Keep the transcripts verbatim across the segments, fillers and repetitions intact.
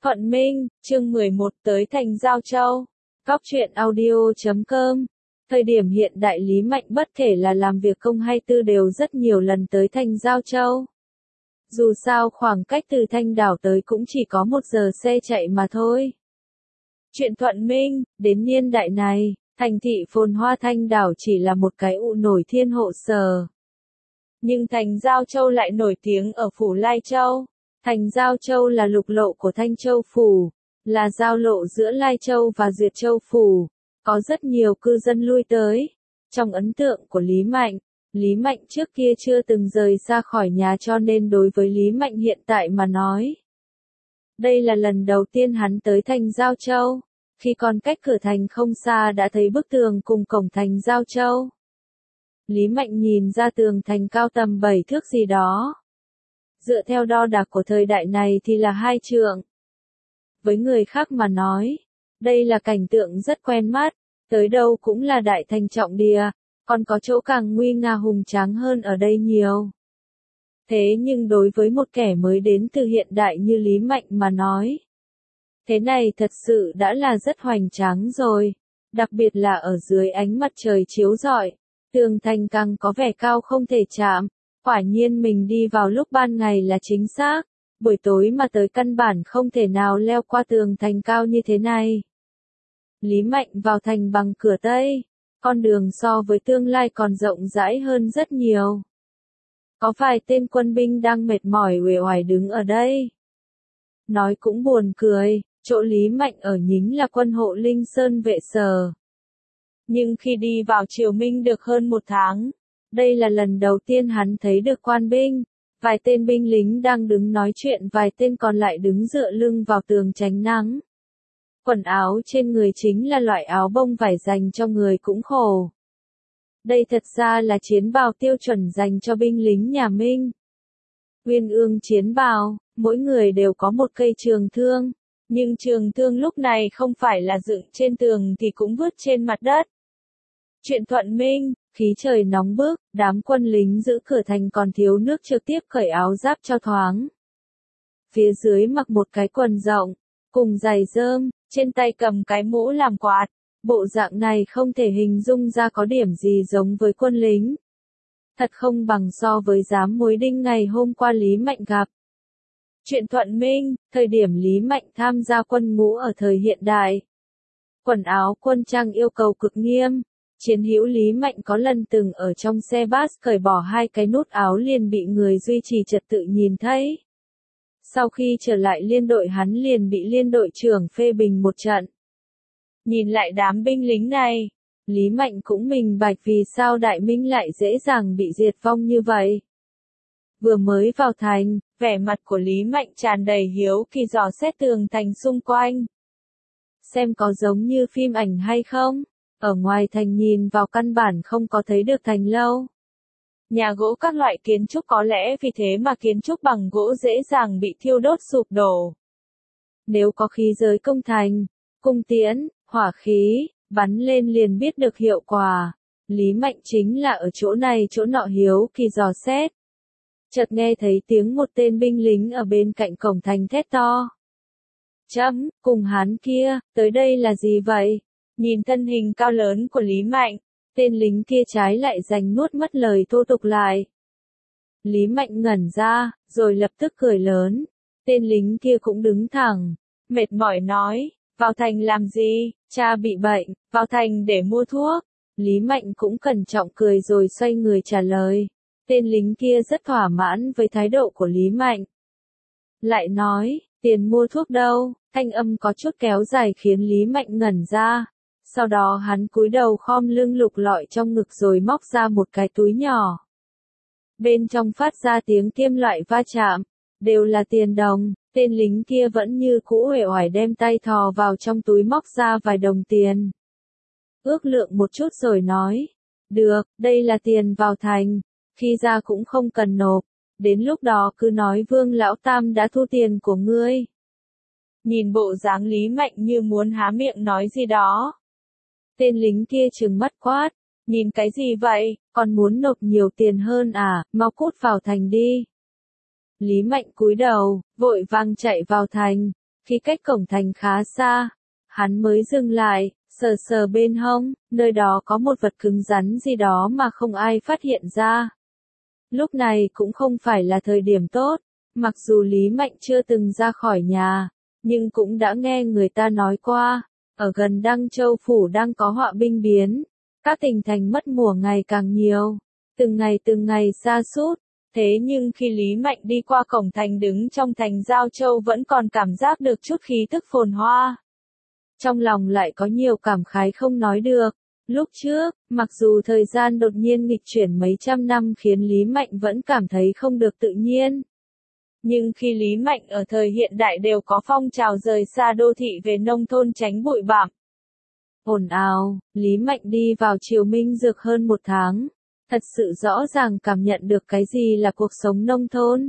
Thuận Minh, chương mười một tới thành Giao Châu. Góc truyện audio chấm com. Thời điểm hiện đại Lý Mạnh bất kể là làm việc công hay tư đều rất nhiều lần tới thành Giao Châu. Dù sao khoảng cách từ Thanh Đảo tới cũng chỉ có một giờ xe chạy mà thôi. Chuyện Thuận Minh, đến niên đại này, thành thị phồn hoa Thanh Đảo chỉ là một cái ụ nổi thiên hộ sở. Nhưng thành Giao Châu lại nổi tiếng ở phủ Lai Châu. Thành Giao Châu là lục lộ của Thanh Châu Phủ, là giao lộ giữa Lai Châu và Duyệt Châu Phủ, có rất nhiều cư dân lui tới. Trong ấn tượng của Lý Mạnh, Lý Mạnh trước kia chưa từng rời xa khỏi nhà cho nên đối với Lý Mạnh hiện tại mà nói. Đây là lần đầu tiên hắn tới thành Giao Châu, khi còn cách cửa thành không xa đã thấy bức tường cùng cổng thành Giao Châu. Lý Mạnh nhìn ra tường thành cao tầm bảy thước gì đó. Dựa theo đo đạc của thời đại này thì là hai trượng. Với người khác mà nói, đây là cảnh tượng rất quen mắt, tới đâu cũng là đại thành trọng địa, còn có chỗ càng nguy nga hùng tráng hơn ở đây nhiều. Thế nhưng đối với một kẻ mới đến từ hiện đại như Lý Mạnh mà nói, thế này thật sự đã là rất hoành tráng rồi, đặc biệt là ở dưới ánh mặt trời chiếu rọi, tường thành càng có vẻ cao không thể chạm. Quả nhiên mình đi vào lúc ban ngày là chính xác, buổi tối mà tới căn bản không thể nào leo qua tường thành cao như thế này. Lý Mạnh vào thành bằng cửa Tây, con đường so với tương lai còn rộng rãi hơn rất nhiều. Có vài tên quân binh đang mệt mỏi uể oải đứng ở đây. Nói cũng buồn cười, chỗ Lý Mạnh ở nhính là quân hộ Linh Sơn vệ sở. Nhưng khi đi vào Triều Minh được hơn một tháng, đây là lần đầu tiên hắn thấy được quan binh, vài tên binh lính đang đứng nói chuyện, vài tên còn lại đứng dựa lưng vào tường tránh nắng. Quần áo trên người chính là loại áo bông vải dành cho người cũng khổ. Đây thật ra là chiến bào tiêu chuẩn dành cho binh lính nhà Minh. Uyên ương chiến bào, mỗi người đều có một cây trường thương, nhưng trường thương lúc này không phải là dựng trên tường thì cũng vứt trên mặt đất. Chuyện Thuận Minh. Khí trời nóng bức, đám quân lính giữ cửa thành còn thiếu nước trực tiếp cởi áo giáp cho thoáng. Phía dưới mặc một cái quần rộng, cùng giày rơm, trên tay cầm cái mũ làm quạt. Bộ dạng này không thể hình dung ra có điểm gì giống với quân lính. Thật không bằng so với giám mối đinh ngày hôm qua Lý Mạnh gặp. Chuyện Thuận Minh, thời điểm Lý Mạnh tham gia quân ngũ ở thời hiện đại. Quần áo quân trang yêu cầu cực nghiêm. Chiến hữu Lý Mạnh có lần từng ở trong xe bus cởi bỏ hai cái nút áo liền bị người duy trì trật tự nhìn thấy. Sau khi trở lại liên đội hắn liền bị liên đội trưởng phê bình một trận. Nhìn lại đám binh lính này, Lý Mạnh cũng minh bạch vì sao Đại Minh lại dễ dàng bị diệt vong như vậy. Vừa mới vào thành, vẻ mặt của Lý Mạnh tràn đầy hiếu kỳ dò xét tường thành xung quanh. Xem có giống như phim ảnh hay không? Ở ngoài thành nhìn vào căn bản không có thấy được thành lâu. Nhà gỗ các loại kiến trúc có lẽ vì thế mà kiến trúc bằng gỗ dễ dàng bị thiêu đốt sụp đổ. Nếu có khí giới công thành, cung tiễn, hỏa khí, bắn lên liền biết được hiệu quả. Lý Mạnh chính là ở chỗ này chỗ nọ hiếu kỳ dò xét. Chợt nghe thấy tiếng một tên binh lính ở bên cạnh cổng thành thét to. Chấm, cùng hắn kia, tới đây là gì vậy? Nhìn thân hình cao lớn của Lý Mạnh, tên lính kia trái lại giành nuốt mất lời thô tục lại. Lý Mạnh ngẩn ra, rồi lập tức cười lớn. Tên lính kia cũng đứng thẳng, mệt mỏi nói, vào thành làm gì, cha bị bệnh, vào thành để mua thuốc. Lý Mạnh cũng cẩn trọng cười rồi xoay người trả lời. Tên lính kia rất thỏa mãn với thái độ của Lý Mạnh. Lại nói, tiền mua thuốc đâu, thanh âm có chút kéo dài khiến Lý Mạnh ngẩn ra. Sau đó hắn cúi đầu khom lưng lục lọi trong ngực rồi móc ra một cái túi nhỏ. Bên trong phát ra tiếng kim loại va chạm, đều là tiền đồng, tên lính kia vẫn như cũ uể oải đem tay thò vào trong túi móc ra vài đồng tiền. Ước lượng một chút rồi nói, được, đây là tiền vào thành, khi ra cũng không cần nộp, đến lúc đó cứ nói Vương Lão Tam đã thu tiền của ngươi. Nhìn bộ dáng Lý Mạnh như muốn há miệng nói gì đó. Tên lính kia trừng mắt quát, nhìn cái gì vậy, còn muốn nộp nhiều tiền hơn à, mau cút vào thành đi. Lý Mạnh cúi đầu, vội vàng chạy vào thành, Khi cách cổng thành khá xa, hắn mới dừng lại, sờ sờ bên hông, nơi đó có một vật cứng rắn gì đó mà không ai phát hiện ra. Lúc này cũng không phải là thời điểm tốt, mặc dù Lý Mạnh chưa từng ra khỏi nhà, nhưng cũng đã nghe người ta nói qua, ở gần Đăng Châu Phủ đang có họa binh biến, các tỉnh thành mất mùa ngày càng nhiều, từng ngày từng ngày sa sút. Thế nhưng khi Lý Mạnh đi qua cổng thành đứng trong thành Giao Châu vẫn còn cảm giác được chút khí thức phồn hoa. Trong lòng lại có nhiều cảm khái không nói được. Lúc trước, mặc dù thời gian đột nhiên nghịch chuyển mấy trăm năm khiến Lý Mạnh vẫn cảm thấy không được tự nhiên. Nhưng khi Lý Mạnh ở thời hiện đại đều có phong trào rời xa đô thị về nông thôn tránh bụi bặm. Ồn ào, Lý Mạnh đi vào Triều Minh Dược hơn một tháng. Thật sự rõ ràng cảm nhận được cái gì là cuộc sống nông thôn.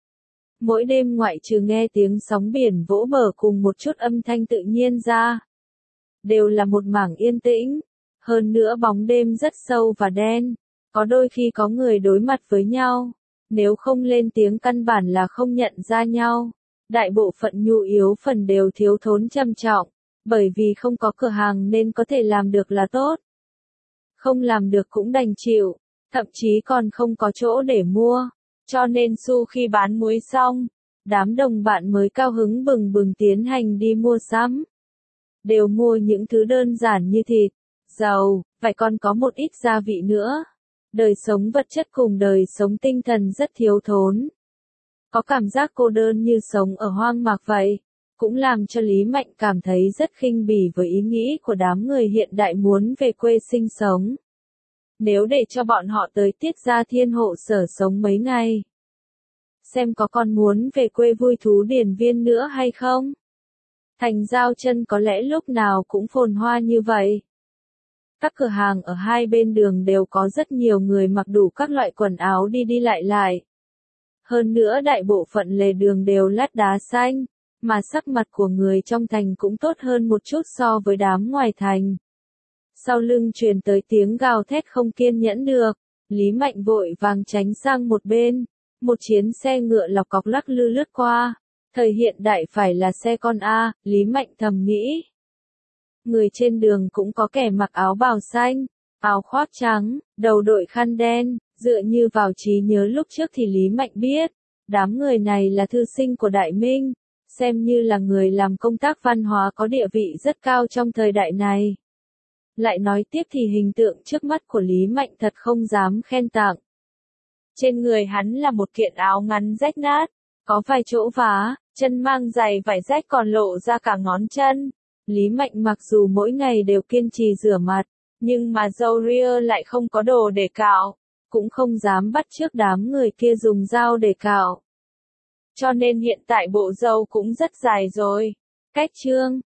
Mỗi đêm ngoại trừ nghe tiếng sóng biển vỗ bờ cùng một chút âm thanh tự nhiên ra, đều là một mảng yên tĩnh. Hơn nữa bóng đêm rất sâu và đen, có đôi khi có người đối mặt với nhau, nếu không lên tiếng căn bản là không nhận ra nhau. Đại bộ phận nhu yếu phần đều thiếu thốn trầm trọng, bởi vì không có cửa hàng nên có thể làm được là tốt. Không làm được cũng đành chịu, thậm chí còn không có chỗ để mua, cho nên Su khi bán muối xong, đám đồng bạn mới cao hứng bừng bừng tiến hành đi mua sắm. Đều mua những thứ đơn giản như thịt, dầu, phải còn có một ít gia vị nữa. Đời sống vật chất cùng đời sống tinh thần rất thiếu thốn. Có cảm giác cô đơn như sống ở hoang mạc vậy, cũng làm cho Lý Mạnh cảm thấy rất khinh bỉ với ý nghĩ của đám người hiện đại muốn về quê sinh sống. Nếu để cho bọn họ tới Tiết Gia Thiên Hộ Sở sống mấy ngày, xem có còn muốn về quê vui thú điển viên nữa hay không? Thành Giao Chân có lẽ lúc nào cũng phồn hoa như vậy. Các cửa hàng ở hai bên đường đều có rất nhiều người mặc đủ các loại quần áo đi đi lại lại. Hơn nữa đại bộ phận lề đường đều lát đá xanh, mà sắc mặt của người trong thành cũng tốt hơn một chút so với đám ngoài thành. Sau lưng truyền tới tiếng gào thét không kiên nhẫn được, Lý Mạnh vội vàng tránh sang một bên, một chiến xe ngựa lọc cọc lắc lư lướt qua. Thời hiện đại phải là xe con A, Lý Mạnh thầm nghĩ. Người trên đường cũng có kẻ mặc áo bào xanh, áo khoác trắng, đầu đội khăn đen, dựa như vào trí nhớ lúc trước thì Lý Mạnh biết, đám người này là thư sinh của Đại Minh, xem như là người làm công tác văn hóa có địa vị rất cao trong thời đại này. Lại nói tiếp thì hình tượng trước mắt của Lý Mạnh thật không dám khen tặng. Trên người hắn là một kiện áo ngắn rách nát, có vài chỗ vá, chân mang giày vải rách còn lộ ra cả ngón chân. Lý Mạnh mặc dù mỗi ngày đều kiên trì rửa mặt, nhưng mà râu ria lại không có đồ để cạo, cũng không dám bắt chước đám người kia dùng dao để cạo. Cho nên hiện tại bộ râu cũng rất dài rồi. Cách chương